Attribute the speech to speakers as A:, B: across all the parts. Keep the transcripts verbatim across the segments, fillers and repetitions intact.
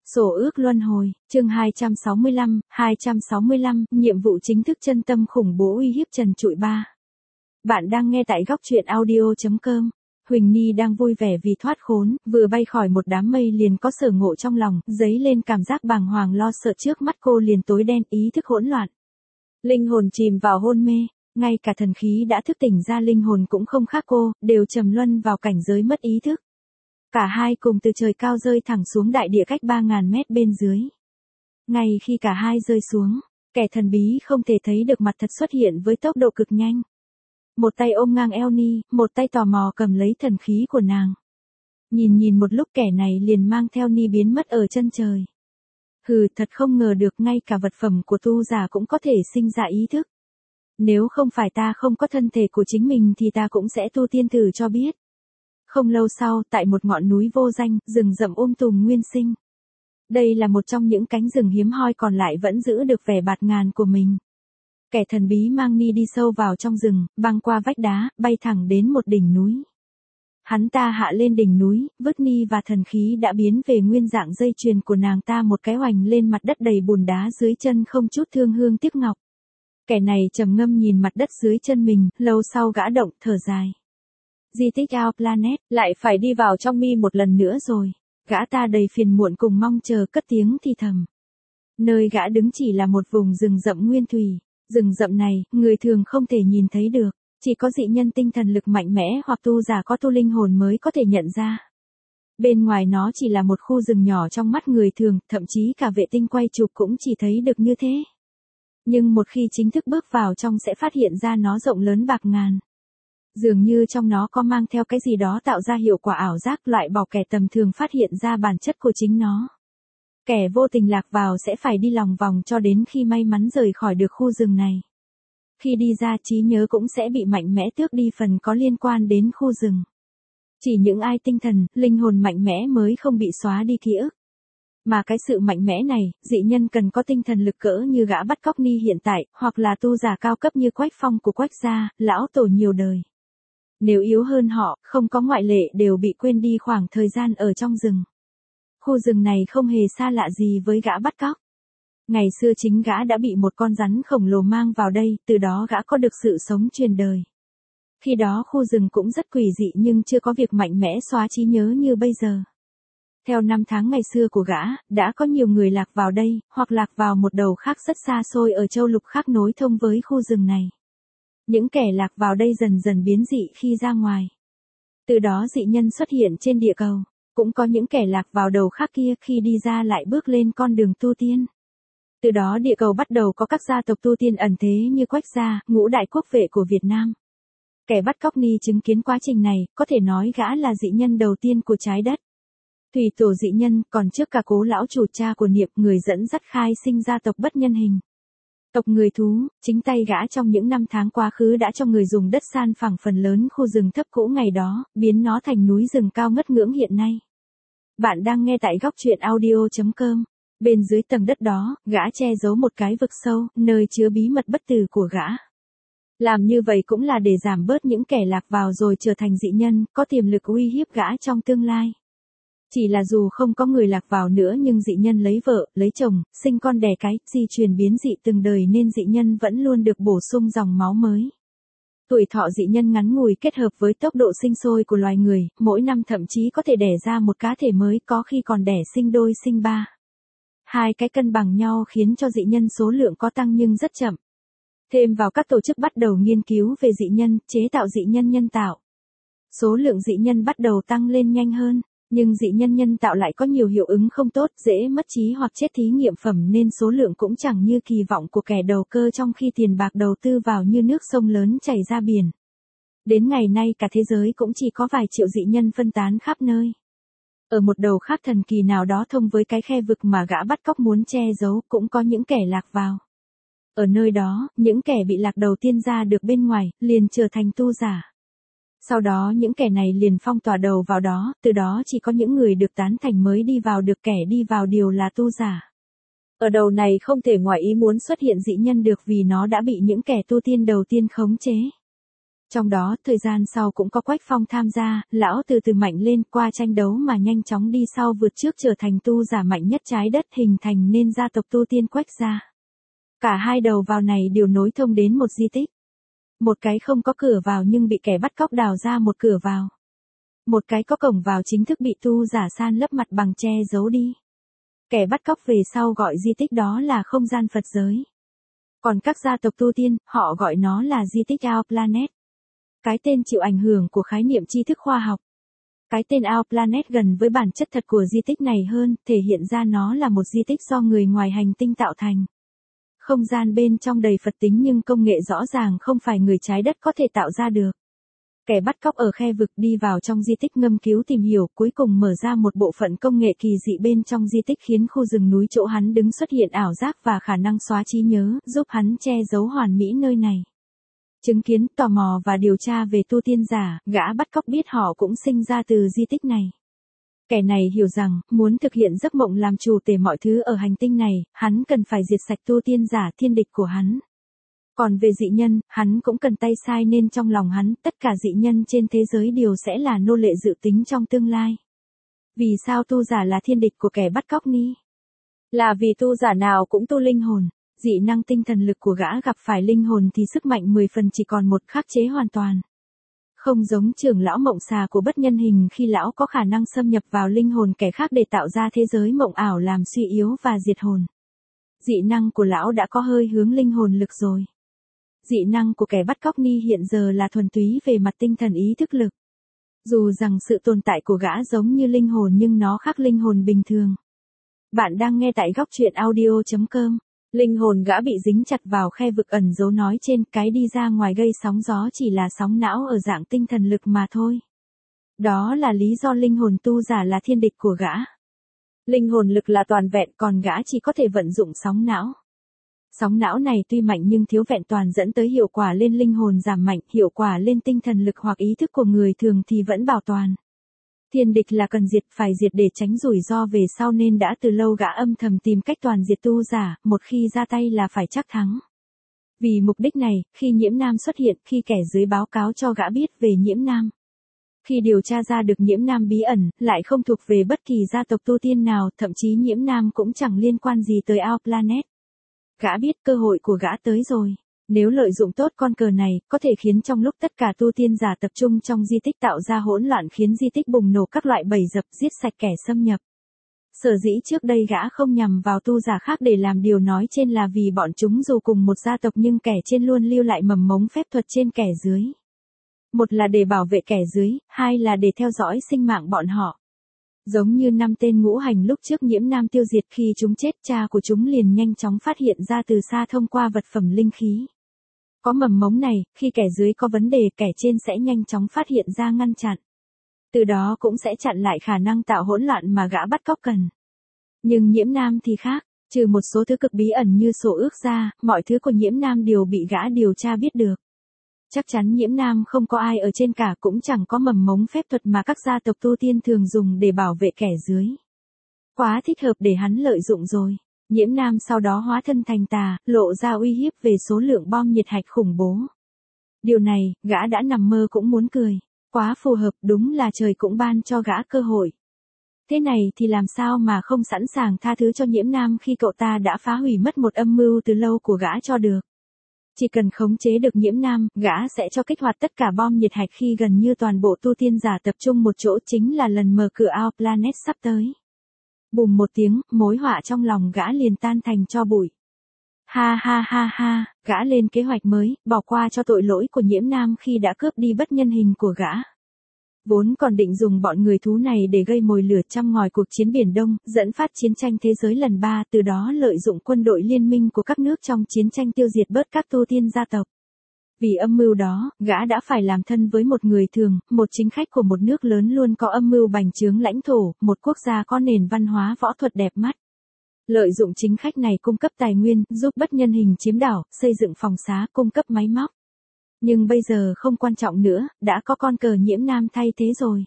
A: Sổ ước luân hồi, chương hai trăm sáu mươi lăm, hai trăm sáu mươi lăm, nhiệm vụ chính thức chân tâm khủng bố uy hiếp trần trụi ba. Bạn đang nghe tại góc truyện audio chấm com. Huỳnh Ni đang vui vẻ vì thoát khốn, vừa bay khỏi một đám mây liền có sở ngộ trong lòng, dấy lên cảm giác bàng hoàng lo sợ trước mắt cô liền tối đen, ý thức hỗn loạn. Linh hồn chìm vào hôn mê, ngay cả thần khí đã thức tỉnh ra linh hồn cũng không khác cô, đều trầm luân vào cảnh giới mất ý thức. Cả hai cùng từ trời cao rơi thẳng xuống đại địa cách ba ngàn mét bên dưới. Ngay khi cả hai rơi xuống, kẻ thần bí không thể thấy được mặt thật xuất hiện với tốc độ cực nhanh. Một tay ôm ngang eo Ni, một tay tò mò cầm lấy thần khí của nàng. Nhìn nhìn một lúc kẻ này liền mang theo Ni biến mất ở chân trời. Hừ, thật không ngờ được ngay cả vật phẩm của tu giả cũng có thể sinh ra ý thức. Nếu không phải ta không có thân thể của chính mình thì ta cũng sẽ tu tiên thử cho biết. Không lâu sau, tại một ngọn núi vô danh, rừng rậm um tùm nguyên sinh. Đây là một trong những cánh rừng hiếm hoi còn lại vẫn giữ được vẻ bạt ngàn của mình. Kẻ thần bí mang Ni đi sâu vào trong rừng, băng qua vách đá, bay thẳng đến một đỉnh núi. Hắn ta hạ lên đỉnh núi, vứt Ni và thần khí đã biến về nguyên dạng dây chuyền của nàng ta một cái hoành lên mặt đất đầy bùn đá dưới chân không chút thương hương tiếc ngọc. Kẻ này trầm ngâm nhìn mặt đất dưới chân mình, lâu sau gã động, thở dài. Di tích Our Planet, lại phải đi vào trong mi một lần nữa rồi. Gã ta đầy phiền muộn cùng mong chờ cất tiếng thì thầm. Nơi gã đứng chỉ là một vùng rừng rậm nguyên thủy. Rừng rậm này, người thường không thể nhìn thấy được. Chỉ có dị nhân tinh thần lực mạnh mẽ hoặc tu giả có tu linh hồn mới có thể nhận ra. Bên ngoài nó chỉ là một khu rừng nhỏ trong mắt người thường, thậm chí cả vệ tinh quay chụp cũng chỉ thấy được như thế. Nhưng một khi chính thức bước vào trong sẽ phát hiện ra nó rộng lớn bạc ngàn. Dường như trong nó có mang theo cái gì đó tạo ra hiệu quả ảo giác, loại bỏ kẻ tầm thường phát hiện ra bản chất của chính nó. Kẻ vô tình lạc vào sẽ phải đi lòng vòng cho đến khi may mắn rời khỏi được khu rừng này. Khi đi ra trí nhớ cũng sẽ bị mạnh mẽ tước đi phần có liên quan đến khu rừng. Chỉ những ai tinh thần, linh hồn mạnh mẽ mới không bị xóa đi ký ức. Mà cái sự mạnh mẽ này, dị nhân cần có tinh thần lực cỡ như gã bắt cóc Ni hiện tại, hoặc là tu giả cao cấp như Quách Phong của Quách gia, lão tổ nhiều đời. Nếu yếu hơn họ, không có ngoại lệ đều bị quên đi khoảng thời gian ở trong rừng. Khu rừng này không hề xa lạ gì với gã bắt cóc. Ngày xưa chính gã đã bị một con rắn khổng lồ mang vào đây, từ đó gã có được sự sống truyền đời. Khi đó khu rừng cũng rất quỷ dị nhưng chưa có việc mạnh mẽ xóa trí nhớ như bây giờ. Theo năm tháng ngày xưa của gã, đã có nhiều người lạc vào đây, hoặc lạc vào một đầu khác rất xa xôi ở châu lục khác nối thông với khu rừng này. Những kẻ lạc vào đây dần dần biến dị khi ra ngoài. Từ đó dị nhân xuất hiện trên địa cầu. Cũng có những kẻ lạc vào đầu khác kia khi đi ra lại bước lên con đường tu tiên. Từ đó địa cầu bắt đầu có các gia tộc tu tiên ẩn thế như Quách gia, ngũ đại quốc vệ của Việt Nam. Kẻ bắt cóc Ni chứng kiến quá trình này, có thể nói gã là dị nhân đầu tiên của trái đất. Thủy tổ dị nhân, còn trước cả Cố lão chủ cha của Niệm, người dẫn dắt khai sinh gia tộc bất nhân hình. Tộc người thú, chính tay gã trong những năm tháng quá khứ đã cho người dùng đất san phẳng phần lớn khu rừng thấp cũ ngày đó, biến nó thành núi rừng cao ngất ngưỡng hiện nay. Bạn đang nghe tại góc truyện audio chấm com. Bên dưới tầng đất đó, gã che giấu một cái vực sâu, nơi chứa bí mật bất tử của gã. Làm như vậy cũng là để giảm bớt những kẻ lạc vào rồi trở thành dị nhân, có tiềm lực uy hiếp gã trong tương lai. Chỉ là dù không có người lạc vào nữa nhưng dị nhân lấy vợ, lấy chồng, sinh con đẻ cái, di truyền biến dị từng đời nên dị nhân vẫn luôn được bổ sung dòng máu mới. Tuổi thọ dị nhân ngắn ngủi kết hợp với tốc độ sinh sôi của loài người, mỗi năm thậm chí có thể đẻ ra một cá thể mới, có khi còn đẻ sinh đôi sinh ba. Hai cái cân bằng nhau khiến cho dị nhân số lượng có tăng nhưng rất chậm. Thêm vào các tổ chức bắt đầu nghiên cứu về dị nhân, chế tạo dị nhân nhân tạo. Số lượng dị nhân bắt đầu tăng lên nhanh hơn. Nhưng dị nhân nhân tạo lại có nhiều hiệu ứng không tốt, dễ mất trí hoặc chết thí nghiệm phẩm nên số lượng cũng chẳng như kỳ vọng của kẻ đầu cơ trong khi tiền bạc đầu tư vào như nước sông lớn chảy ra biển. Đến ngày nay cả thế giới cũng chỉ có vài triệu dị nhân phân tán khắp nơi. Ở một đầu khác thần kỳ nào đó thông với cái khe vực mà gã bắt cóc muốn che giấu cũng có những kẻ lạc vào. Ở nơi đó, những kẻ bị lạc đầu tiên ra được bên ngoài, liền trở thành tu giả. Sau đó những kẻ này liền phong tỏa đầu vào đó, từ đó chỉ có những người được tán thành mới đi vào được, kẻ đi vào đều là tu giả. Ở đầu này không thể ngoài ý muốn xuất hiện dị nhân được vì nó đã bị những kẻ tu tiên đầu tiên khống chế. Trong đó, thời gian sau cũng có Quách Phong tham gia, lão từ từ mạnh lên qua tranh đấu mà nhanh chóng đi sau vượt trước trở thành tu giả mạnh nhất trái đất hình thành nên gia tộc tu tiên Quách gia. Cả hai đầu vào này đều nối thông đến một di tích. Một cái không có cửa vào nhưng bị kẻ bắt cóc đào ra một cửa vào. Một cái có cổng vào chính thức bị tu giả san lấp mặt bằng che giấu đi. Kẻ bắt cóc về sau gọi di tích đó là không gian Phật giới. Còn các gia tộc tu tiên, họ gọi nó là di tích Our Planet. Cái tên chịu ảnh hưởng của khái niệm tri thức khoa học. Cái tên Our Planet gần với bản chất thật của di tích này hơn, thể hiện ra nó là một di tích do người ngoài hành tinh tạo thành. Không gian bên trong đầy Phật tính nhưng công nghệ rõ ràng không phải người trái đất có thể tạo ra được. Kẻ bắt cóc ở khe vực đi vào trong di tích ngâm cứu tìm hiểu, cuối cùng mở ra một bộ phận công nghệ kỳ dị bên trong di tích khiến khu rừng núi chỗ hắn đứng xuất hiện ảo giác và khả năng xóa trí nhớ, giúp hắn che giấu hoàn mỹ nơi này. Chứng kiến, tò mò và điều tra về tu tiên giả, gã bắt cóc biết họ cũng sinh ra từ di tích này. Kẻ này hiểu rằng, muốn thực hiện giấc mộng làm chủ tể mọi thứ ở hành tinh này, hắn cần phải diệt sạch tu tiên giả thiên địch của hắn. Còn về dị nhân, hắn cũng cần tay sai nên trong lòng hắn, tất cả dị nhân trên thế giới đều sẽ là nô lệ dự tính trong tương lai. Vì sao tu giả là thiên địch của kẻ bắt cóc ni? Là vì tu giả nào cũng tu linh hồn. Dị năng tinh thần lực của gã gặp phải linh hồn thì sức mạnh mười phần chỉ còn một khắc chế hoàn toàn. Không giống trưởng lão mộng xà của bất nhân hình khi lão có khả năng xâm nhập vào linh hồn kẻ khác để tạo ra thế giới mộng ảo làm suy yếu và diệt hồn. Dị năng của lão đã có hơi hướng linh hồn lực rồi. Dị năng của kẻ bắt cóc ni hiện giờ là thuần túy về mặt tinh thần ý thức lực. Dù rằng sự tồn tại của gã giống như linh hồn nhưng nó khác linh hồn bình thường. Bạn đang nghe tại góc truyện audio chấm com. Linh hồn gã bị dính chặt vào khe vực ẩn dấu nói trên, cái đi ra ngoài gây sóng gió chỉ là sóng não ở dạng tinh thần lực mà thôi. Đó là lý do linh hồn tu giả là thiên địch của gã. Linh hồn lực là toàn vẹn còn gã chỉ có thể vận dụng sóng não. Sóng não này tuy mạnh nhưng thiếu vẹn toàn dẫn tới hiệu quả lên linh hồn giảm mạnh, hiệu quả lên tinh thần lực hoặc ý thức của người thường thì vẫn bảo toàn. Thiên địch là cần diệt, phải diệt để tránh rủi ro về sau nên đã từ lâu gã âm thầm tìm cách toàn diệt tu giả, một khi ra tay là phải chắc thắng. Vì mục đích này, khi Nhiễm Nam xuất hiện, khi kẻ dưới báo cáo cho gã biết về Nhiễm Nam. Khi điều tra ra được Nhiễm Nam bí ẩn, lại không thuộc về bất kỳ gia tộc tu tiên nào, thậm chí Nhiễm Nam cũng chẳng liên quan gì tới Our Planet. Gã biết cơ hội của gã tới rồi. Nếu lợi dụng tốt con cờ này, có thể khiến trong lúc tất cả tu tiên giả tập trung trong di tích tạo ra hỗn loạn khiến di tích bùng nổ các loại bầy dập giết sạch kẻ xâm nhập. Sở dĩ trước đây gã không nhằm vào tu giả khác để làm điều nói trên là vì bọn chúng dù cùng một gia tộc nhưng kẻ trên luôn lưu lại mầm mống phép thuật trên kẻ dưới. Một là để bảo vệ kẻ dưới, hai là để theo dõi sinh mạng bọn họ. Giống như năm tên ngũ hành lúc trước Nhiễm Nam tiêu diệt khi chúng chết, cha của chúng liền nhanh chóng phát hiện ra từ xa thông qua vật phẩm linh khí. Có mầm mống này, khi kẻ dưới có vấn đề kẻ trên sẽ nhanh chóng phát hiện ra ngăn chặn. Từ đó cũng sẽ chặn lại khả năng tạo hỗn loạn mà gã bắt cóc cần. Nhưng Nhiễm Nam thì khác, trừ một số thứ cực bí ẩn như sổ ước ra, mọi thứ của Nhiễm Nam đều bị gã điều tra biết được. Chắc chắn Nhiễm Nam không có ai ở trên cả cũng chẳng có mầm mống phép thuật mà các gia tộc tu tiên thường dùng để bảo vệ kẻ dưới. Quá thích hợp để hắn lợi dụng rồi. Nhiễm Nam sau đó hóa thân thành tà, lộ ra uy hiếp về số lượng bom nhiệt hạch khủng bố. Điều này, gã đã nằm mơ cũng muốn cười. Quá phù hợp, đúng là trời cũng ban cho gã cơ hội. Thế này thì làm sao mà không sẵn sàng tha thứ cho Nhiễm Nam khi cậu ta đã phá hủy mất một âm mưu từ lâu của gã cho được. Chỉ cần khống chế được Nhiễm Nam, gã sẽ cho kích hoạt tất cả bom nhiệt hạch khi gần như toàn bộ tu tiên giả tập trung một chỗ, chính là lần mở cửa Our Planet sắp tới. Bùm một tiếng, mối họa trong lòng gã liền tan thành tro bụi. Ha ha ha ha, gã lên kế hoạch mới, bỏ qua cho tội lỗi của Nhiễm Nam khi đã cướp đi bất nhân hình của gã. Vốn còn định dùng bọn người thú này để gây mồi lửa châm ngòi cuộc chiến Biển Đông, dẫn phát chiến tranh thế giới lần ba, từ đó lợi dụng quân đội liên minh của các nước trong chiến tranh tiêu diệt bớt các tu tiên gia tộc. Vì âm mưu đó, gã đã phải làm thân với một người thường, một chính khách của một nước lớn luôn có âm mưu bành trướng lãnh thổ, một quốc gia có nền văn hóa võ thuật đẹp mắt. Lợi dụng chính khách này cung cấp tài nguyên, giúp bất nhân hình chiếm đảo, xây dựng phòng xá, cung cấp máy móc. Nhưng bây giờ không quan trọng nữa, đã có con cờ Nhiễm Nam thay thế rồi.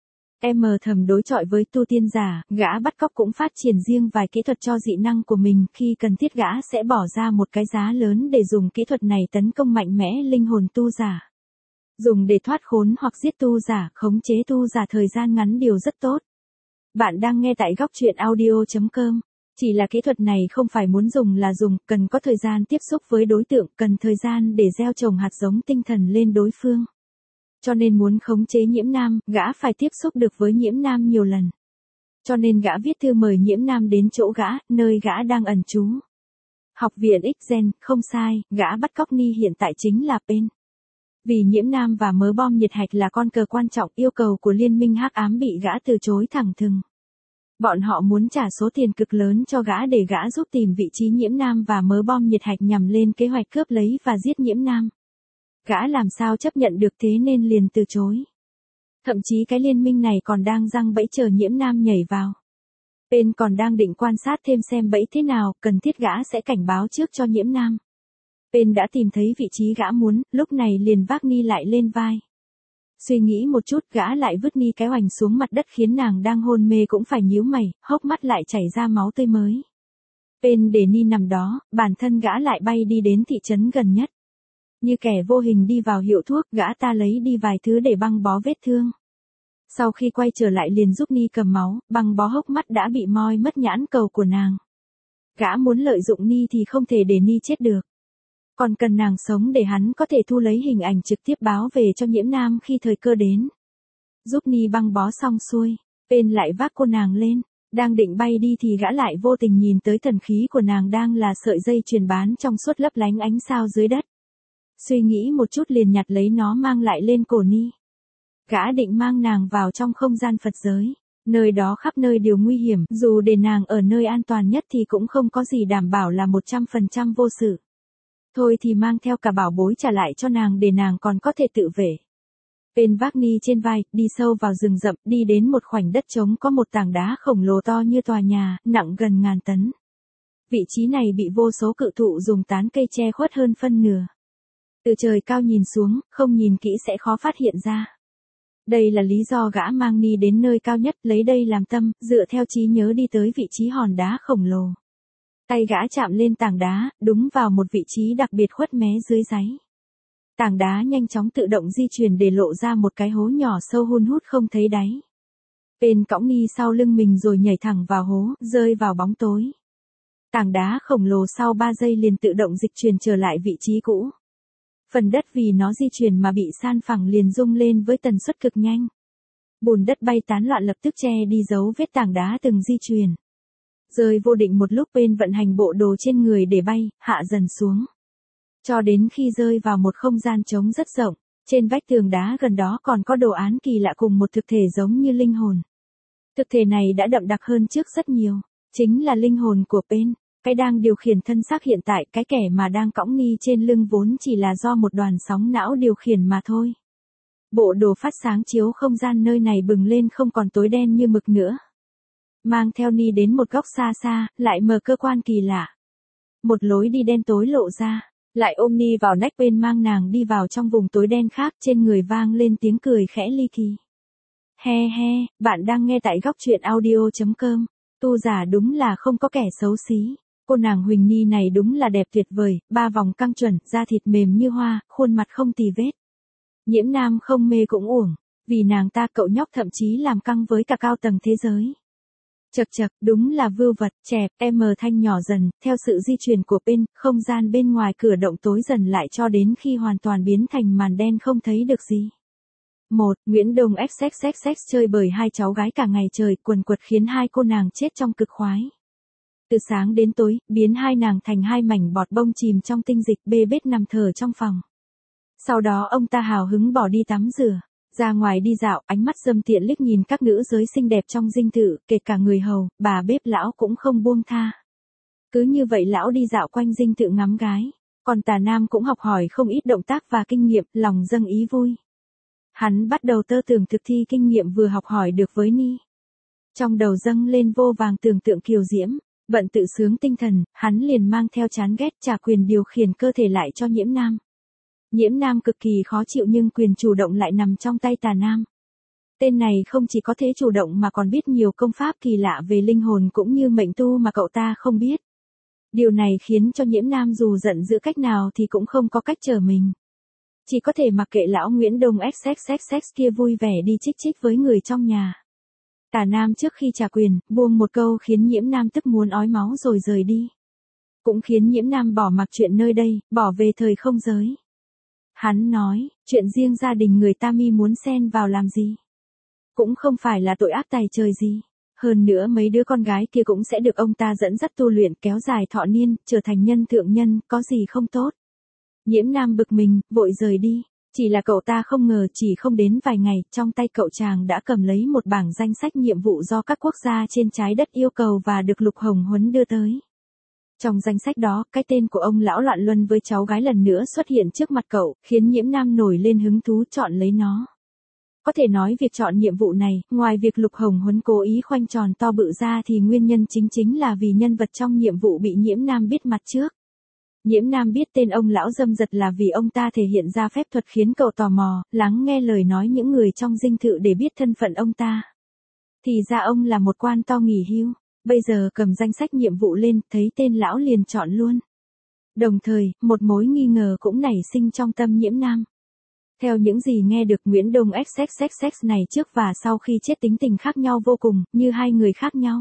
A: Em thầm đối chọi với tu tiên giả, gã bắt cóc cũng phát triển riêng vài kỹ thuật cho dị năng của mình, khi cần thiết gã sẽ bỏ ra một cái giá lớn để dùng kỹ thuật này tấn công mạnh mẽ linh hồn tu giả. Dùng để thoát khốn hoặc giết tu giả, khống chế tu giả thời gian ngắn điều rất tốt. Bạn đang nghe tại góc truyện audio.com. Chỉ là kỹ thuật này không phải muốn dùng là dùng, cần có thời gian tiếp xúc với đối tượng, cần thời gian để gieo trồng hạt giống tinh thần lên đối phương. Cho nên muốn khống chế Nhiễm Nam, gã phải tiếp xúc được với Nhiễm Nam nhiều lần. Cho nên gã viết thư mời Nhiễm Nam đến chỗ gã, nơi gã đang ẩn trú. Học viện X-Gen, không sai, gã bắt cóc Ni hiện tại chính là Pen. Vì Nhiễm Nam và mớ bom nhiệt hạch là con cờ quan trọng, yêu cầu của liên minh hắc ám bị gã từ chối thẳng thừng. Bọn họ muốn trả số tiền cực lớn cho gã để gã giúp tìm vị trí Nhiễm Nam và mớ bom nhiệt hạch nhằm lên kế hoạch cướp lấy và giết Nhiễm Nam. Gã làm sao chấp nhận được thế nên liền từ chối. Thậm chí cái liên minh này còn đang giăng bẫy chờ Nhiễm Nam nhảy vào. Pen còn đang định quan sát thêm xem bẫy thế nào, cần thiết gã sẽ cảnh báo trước cho Nhiễm Nam. Pen đã tìm thấy vị trí gã muốn, lúc này liền vác Ni lại lên vai. Suy nghĩ một chút, gã lại vứt Ni cái hoành xuống mặt đất khiến nàng đang hôn mê cũng phải nhíu mày, hốc mắt lại chảy ra máu tươi mới. Pen để Ni nằm đó, bản thân gã lại bay đi đến thị trấn gần nhất. Như kẻ vô hình đi vào hiệu thuốc, gã ta lấy đi vài thứ để băng bó vết thương. Sau khi quay trở lại liền giúp Ni cầm máu, băng bó hốc mắt đã bị moi mất nhãn cầu của nàng. Gã muốn lợi dụng Ni thì không thể để Ni chết được. Còn cần nàng sống để hắn có thể thu lấy hình ảnh trực tiếp báo về cho Nhiễm Nam khi thời cơ đến. Giúp Ni băng bó xong xuôi, Pen lại vác cô nàng lên, đang định bay đi thì gã lại vô tình nhìn tới thần khí của nàng đang là sợi dây chuyền bán trong suốt lấp lánh ánh sao dưới đất. Suy nghĩ một chút liền nhặt lấy nó mang lại lên cổ Ni. Gã định mang nàng vào trong không gian Phật giới, nơi đó khắp nơi đều nguy hiểm, dù để nàng ở nơi an toàn nhất thì cũng không có gì đảm bảo là một trăm phần trăm vô sự. Thôi thì mang theo cả bảo bối trả lại cho nàng để nàng còn có thể tự vệ. Pen vác Ni trên vai, đi sâu vào rừng rậm, đi đến một khoảnh đất trống có một tảng đá khổng lồ to như tòa nhà, nặng gần ngàn tấn. Vị trí này bị vô số cự thụ dùng tán cây che khuất hơn phân nửa. Từ trời cao nhìn xuống, không nhìn kỹ sẽ khó phát hiện ra. Đây là lý do gã mang Ni đến nơi cao nhất, lấy đây làm tâm, dựa theo trí nhớ đi tới vị trí hòn đá khổng lồ. Tay gã chạm lên tảng đá, đúng vào một vị trí đặc biệt khuất mé dưới đáy. Tảng đá nhanh chóng tự động di chuyển để lộ ra một cái hố nhỏ sâu hun hút không thấy đáy. Pen cõng Ni sau lưng mình rồi nhảy thẳng vào hố, rơi vào bóng tối. Tảng đá khổng lồ sau ba giây liền tự động dịch chuyển trở lại vị trí cũ. Phần đất vì nó di chuyển mà bị san phẳng liền rung lên với tần suất cực nhanh. Bùn đất bay tán loạn lập tức che đi dấu vết tảng đá từng di chuyển. Rơi vô định một lúc, Pen vận hành bộ đồ trên người để bay, hạ dần xuống. Cho đến khi rơi vào một không gian trống rất rộng, trên vách tường đá gần đó còn có đồ án kỳ lạ cùng một thực thể giống như linh hồn. Thực thể này đã đậm đặc hơn trước rất nhiều, chính là linh hồn của Pen, cái đang điều khiển thân xác hiện tại, cái kẻ mà đang cõng Ni trên lưng vốn chỉ là do một đoàn sóng não điều khiển mà thôi. Bộ đồ phát sáng chiếu không gian nơi này bừng lên không còn tối đen như mực nữa. Mang theo Ni đến một góc xa xa, lại mở cơ quan kỳ lạ. Một lối đi đen tối lộ ra, lại ôm Ni vào nách, Pen mang nàng đi vào trong vùng tối đen khác, trên người vang lên tiếng cười khẽ ly kỳ. He he, bạn đang nghe tại góc truyện audio.com. Tu giả đúng là không có kẻ xấu xí. Cô nàng Huỳnh Ni này đúng là đẹp tuyệt vời, ba vòng căng chuẩn, da thịt mềm như hoa, khuôn mặt không tì vết. Nhiễm Nam không mê cũng uổng, vì nàng ta cậu nhóc thậm chí làm căng với cả cao tầng thế giới. Chật chật, đúng là vưu vật, chẹp, em thanh nhỏ dần, theo sự di chuyển của Pen, không gian bên ngoài cửa động tối dần lại cho đến khi hoàn toàn biến thành màn đen không thấy được gì. một. Nguyễn Đông xx xx chơi bời hai cháu gái cả ngày trời, quần quật khiến hai cô nàng chết trong cực khoái. Từ sáng đến tối, biến hai nàng thành hai mảnh bọt bông chìm trong tinh dịch, bê bết nằm thở trong phòng. Sau đó ông ta hào hứng bỏ đi tắm rửa. Ra ngoài đi dạo, ánh mắt dâm tiện liếc nhìn các nữ giới xinh đẹp trong dinh thự, kể cả người hầu, bà bếp lão cũng không buông tha. Cứ như vậy lão đi dạo quanh dinh thự ngắm gái, còn Tà Nam cũng học hỏi không ít động tác và kinh nghiệm, lòng dâng ý vui. Hắn bắt đầu tơ tưởng thực thi kinh nghiệm vừa học hỏi được với Ni. Trong đầu dâng lên vô vàng tưởng tượng kiều diễm, bận tự sướng tinh thần, hắn liền mang theo chán ghét trả quyền điều khiển cơ thể lại cho Nhiễm Nam. Nhiễm Nam cực kỳ khó chịu nhưng quyền chủ động lại nằm trong tay Tà Nam. Tên này không chỉ có thể chủ động mà còn biết nhiều công pháp kỳ lạ về linh hồn cũng như mệnh tu mà cậu ta không biết. Điều này khiến cho Nhiễm Nam dù giận dữ cách nào thì cũng không có cách trở mình. chỉ có thể mặc kệ lão Nguyễn Đông xx xx kia vui vẻ đi chích chích với người trong nhà. Tả Nam trước khi trả quyền, buông một câu khiến Nhiễm Nam tức muốn ói máu rồi rời đi. Cũng khiến Nhiễm Nam bỏ mặc chuyện nơi đây, bỏ về thời không giới. Hắn nói, chuyện riêng gia đình người ta mi muốn xen vào làm gì? Cũng không phải là tội ác tày trời gì. Hơn nữa mấy đứa con gái kia cũng sẽ được ông ta dẫn dắt tu luyện kéo dài thọ niên, trở thành nhân thượng nhân, có gì không tốt. Nhiễm Nam bực mình, vội rời đi. Chỉ là cậu ta không ngờ chỉ không đến vài ngày, trong tay cậu chàng đã cầm lấy một bảng danh sách nhiệm vụ do các quốc gia trên trái đất yêu cầu và được Lục Hồng Huấn đưa tới. Trong danh sách đó, cái tên của ông lão Loạn Luân với cháu gái lần nữa xuất hiện trước mặt cậu, khiến Nhiễm Nam nổi lên hứng thú chọn lấy nó. Có thể nói việc chọn nhiệm vụ này, ngoài việc Lục Hồng Huấn cố ý khoanh tròn to bự ra thì nguyên nhân chính chính là vì nhân vật trong nhiệm vụ bị Nhiễm Nam biết mặt trước. Nhiễm Nam biết tên ông lão Dâm Dật là vì ông ta thể hiện ra phép thuật khiến cậu tò mò, lắng nghe lời nói những người trong dinh thự để biết thân phận ông ta. Thì ra ông là một quan to nghỉ hưu, bây giờ cầm danh sách nhiệm vụ lên, thấy tên lão liền chọn luôn. Đồng thời, một mối nghi ngờ cũng nảy sinh trong tâm Nhiễm Nam. Theo những gì nghe được, Nguyễn Đông xx xx này trước và sau khi chết tính tình khác nhau vô cùng, như hai người khác nhau.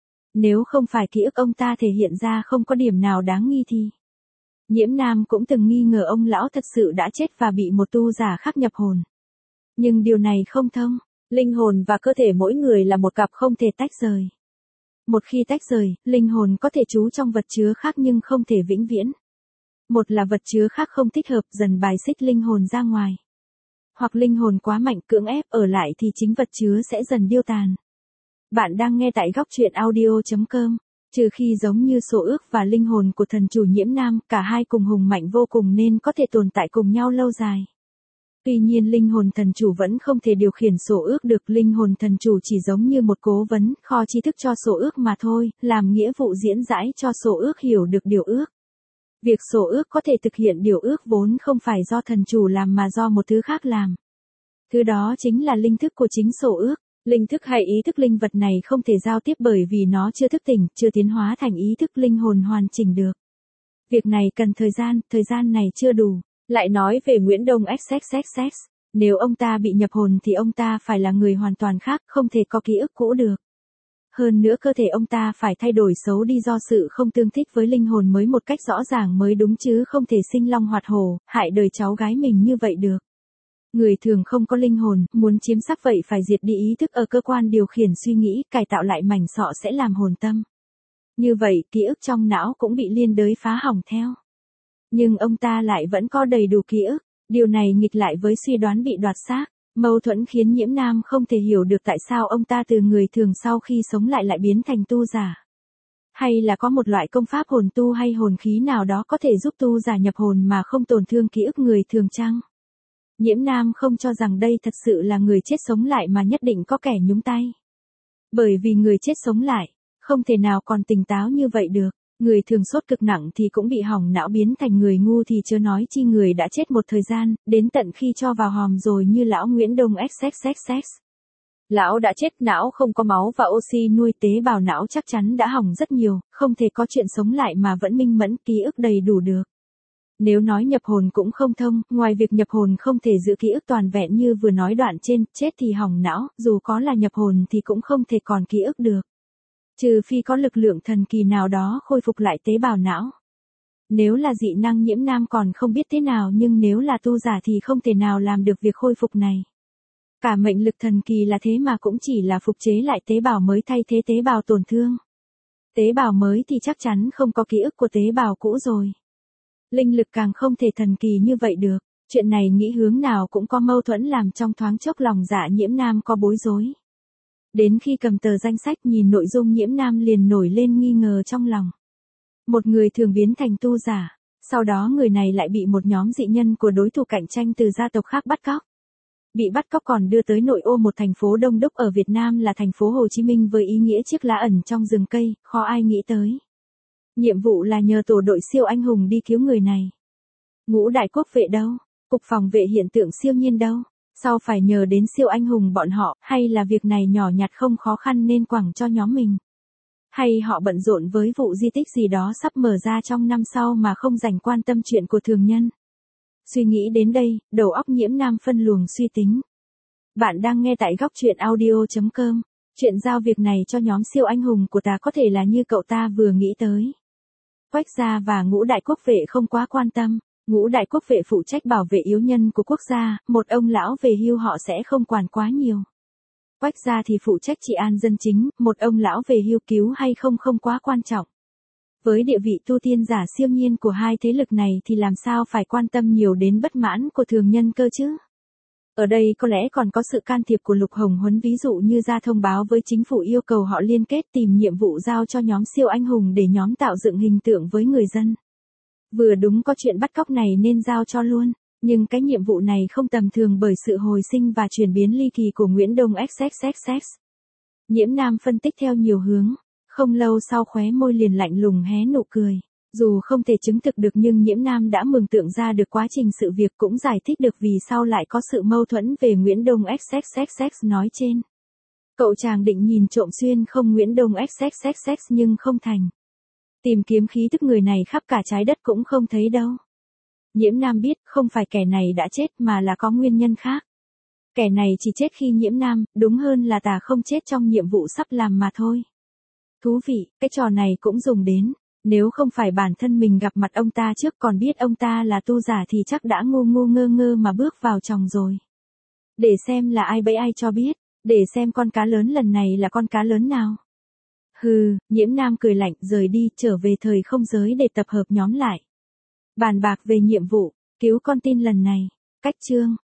A: Nếu không phải ký ức ông ta thể hiện ra không có điểm nào đáng nghi thì... Nhiễm Nam cũng từng nghi ngờ ông lão thật sự đã chết và bị một tu giả khác nhập hồn. Nhưng điều này không thông, linh hồn và cơ thể mỗi người là một cặp không thể tách rời. Một khi tách rời, linh hồn có thể trú trong vật chứa khác nhưng không thể vĩnh viễn. Một là vật chứa khác không thích hợp dần bài xích linh hồn ra ngoài. Hoặc linh hồn quá mạnh cưỡng ép ở lại thì chính vật chứa sẽ dần điêu tàn. Bạn đang nghe tại góc truyện audio chấm com. Trừ khi giống như Sổ Ước và linh hồn của thần chủ Nhiễm Nam, cả hai cùng hùng mạnh vô cùng nên có thể tồn tại cùng nhau lâu dài. Tuy nhiên linh hồn thần chủ vẫn không thể điều khiển Sổ Ước được, linh hồn thần chủ chỉ giống như một cố vấn, kho tri thức cho Sổ Ước mà thôi, làm nghĩa vụ diễn giải cho Sổ Ước hiểu được điều ước. Việc Sổ Ước có thể thực hiện điều ước vốn không phải do thần chủ làm mà do một thứ khác làm. Thứ đó chính là linh thức của chính Sổ Ước. Linh thức hay ý thức linh vật này không thể giao tiếp bởi vì nó chưa thức tỉnh, chưa tiến hóa thành ý thức linh hồn hoàn chỉnh được. Việc này cần thời gian, thời gian này chưa đủ. Lại nói về Nguyễn Đông xx xx, nếu ông ta bị nhập hồn thì ông ta phải là người hoàn toàn khác, không thể có ký ức cũ được. Hơn nữa cơ thể ông ta phải thay đổi xấu đi do sự không tương thích với linh hồn mới một cách rõ ràng mới đúng chứ không thể sinh long hoạt hổ, hại đời cháu gái mình như vậy được. Người thường không có linh hồn, muốn chiếm sắc vậy phải diệt đi ý thức ở cơ quan điều khiển suy nghĩ, cải tạo lại mảnh sọ sẽ làm hồn tâm. Như vậy, ký ức trong não cũng bị liên đới phá hỏng theo. Nhưng ông ta lại vẫn có đầy đủ ký ức, điều này nghịch lại với suy đoán bị đoạt xác. Mâu thuẫn khiến Nhiễm Nam không thể hiểu được tại sao ông ta từ người thường sau khi sống lại lại biến thành tu giả. Hay là có một loại công pháp hồn tu hay hồn khí nào đó có thể giúp tu giả nhập hồn mà không tổn thương ký ức người thường chăng? Nhiễm Nam không cho rằng đây thật sự là người chết sống lại mà nhất định có kẻ nhúng tay. Bởi vì người chết sống lại, không thể nào còn tỉnh táo như vậy được. Người thường sốt cực nặng thì cũng bị hỏng não biến thành người ngu thì chớ nói chi người đã chết một thời gian, đến tận khi cho vào hòm rồi như lão Nguyễn Đông xx xx. Lão đã chết, não không có máu và oxy nuôi, tế bào não chắc chắn đã hỏng rất nhiều, không thể có chuyện sống lại mà vẫn minh mẫn ký ức đầy đủ được. Nếu nói nhập hồn cũng không thông, ngoài việc nhập hồn không thể giữ ký ức toàn vẹn như vừa nói đoạn trên, chết thì hỏng não, dù có là nhập hồn thì cũng không thể còn ký ức được. Trừ phi có lực lượng thần kỳ nào đó khôi phục lại tế bào não. Nếu là dị năng Nhiễm Nam còn không biết thế nào nhưng nếu là tu giả thì không thể nào làm được việc khôi phục này. Cả mệnh lực thần kỳ là thế mà cũng chỉ là phục chế lại tế bào mới thay thế tế bào tổn thương. Tế bào mới thì chắc chắn không có ký ức của tế bào cũ rồi. Linh lực càng không thể thần kỳ như vậy được. Chuyện này nghĩ hướng nào cũng có mâu thuẫn làm trong thoáng chốc lòng dạ Nhiễm Nam có bối rối. Đến khi cầm tờ danh sách nhìn nội dung Nhiễm Nam liền nổi lên nghi ngờ trong lòng. Một người thường biến thành tu giả, sau đó người này lại bị một nhóm dị nhân của đối thủ cạnh tranh từ gia tộc khác bắt cóc. Bị bắt cóc còn đưa tới nội ô một thành phố đông đúc ở Việt Nam là thành phố Hồ Chí Minh với ý nghĩa chiếc lá ẩn trong rừng cây, khó ai nghĩ tới. Nhiệm vụ là nhờ tổ đội siêu anh hùng đi cứu người này. Ngũ đại quốc vệ đâu? Cục phòng vệ hiện tượng siêu nhiên đâu? Sao phải nhờ đến siêu anh hùng bọn họ, hay là việc này nhỏ nhặt không khó khăn nên quẳng cho nhóm mình? Hay họ bận rộn với vụ di tích gì đó sắp mở ra trong năm sau mà không dành quan tâm chuyện của thường nhân? Suy nghĩ đến đây, đầu óc Nhiễm Nam phân luồng suy tính. Bạn đang nghe tại góc truyện audio.com. Chuyện giao việc này cho nhóm siêu anh hùng của ta có thể là như cậu ta vừa nghĩ tới. Quách gia và Ngũ đại quốc vệ không quá quan tâm. Ngũ đại quốc vệ phụ trách bảo vệ yếu nhân của quốc gia, một ông lão về hưu họ sẽ không quản quá nhiều. Quách gia thì phụ trách trị an dân chính, một ông lão về hưu cứu hay không không quá quan trọng. Với địa vị tu tiên giả siêu nhiên của hai thế lực này thì làm sao phải quan tâm nhiều đến bất mãn của thường nhân cơ chứ? Ở đây có lẽ còn có sự can thiệp của Lục Hồng Huấn, ví dụ như ra thông báo với chính phủ yêu cầu họ liên kết tìm nhiệm vụ giao cho nhóm siêu anh hùng để nhóm tạo dựng hình tượng với người dân. Vừa đúng có chuyện bắt cóc này nên giao cho luôn, nhưng cái nhiệm vụ này không tầm thường bởi sự hồi sinh và chuyển biến ly kỳ của Nguyễn Đông xx xx. Nhiễm Nam phân tích theo nhiều hướng, không lâu sau khóe môi liền lạnh lùng hé nụ cười. Dù không thể chứng thực được nhưng Nhiễm Nam đã mường tượng ra được quá trình sự việc, cũng giải thích được vì sao lại có sự mâu thuẫn về Nguyễn Đông xx xx nói trên. Cậu chàng định nhìn trộm xuyên không Nguyễn Đông xx xx nhưng không thành. Tìm kiếm khí tức người này khắp cả trái đất cũng không thấy đâu. Nhiễm Nam biết không phải kẻ này đã chết mà là có nguyên nhân khác. Kẻ này chỉ chết khi Nhiễm Nam, đúng hơn là tà không chết trong nhiệm vụ sắp làm mà thôi. Thú vị, cái trò này cũng dùng đến. Nếu không phải bản thân mình gặp mặt ông ta trước còn biết ông ta là tu giả thì chắc đã ngu ngu ngơ ngơ mà bước vào chòng rồi. Để xem là ai bẫy ai cho biết, để xem con cá lớn lần này là con cá lớn nào. Hừ, Nhiễm Nam cười lạnh rời đi trở về thời không giới để tập hợp nhóm lại. Bàn bạc về nhiệm vụ, cứu con tin lần này. Cách chương.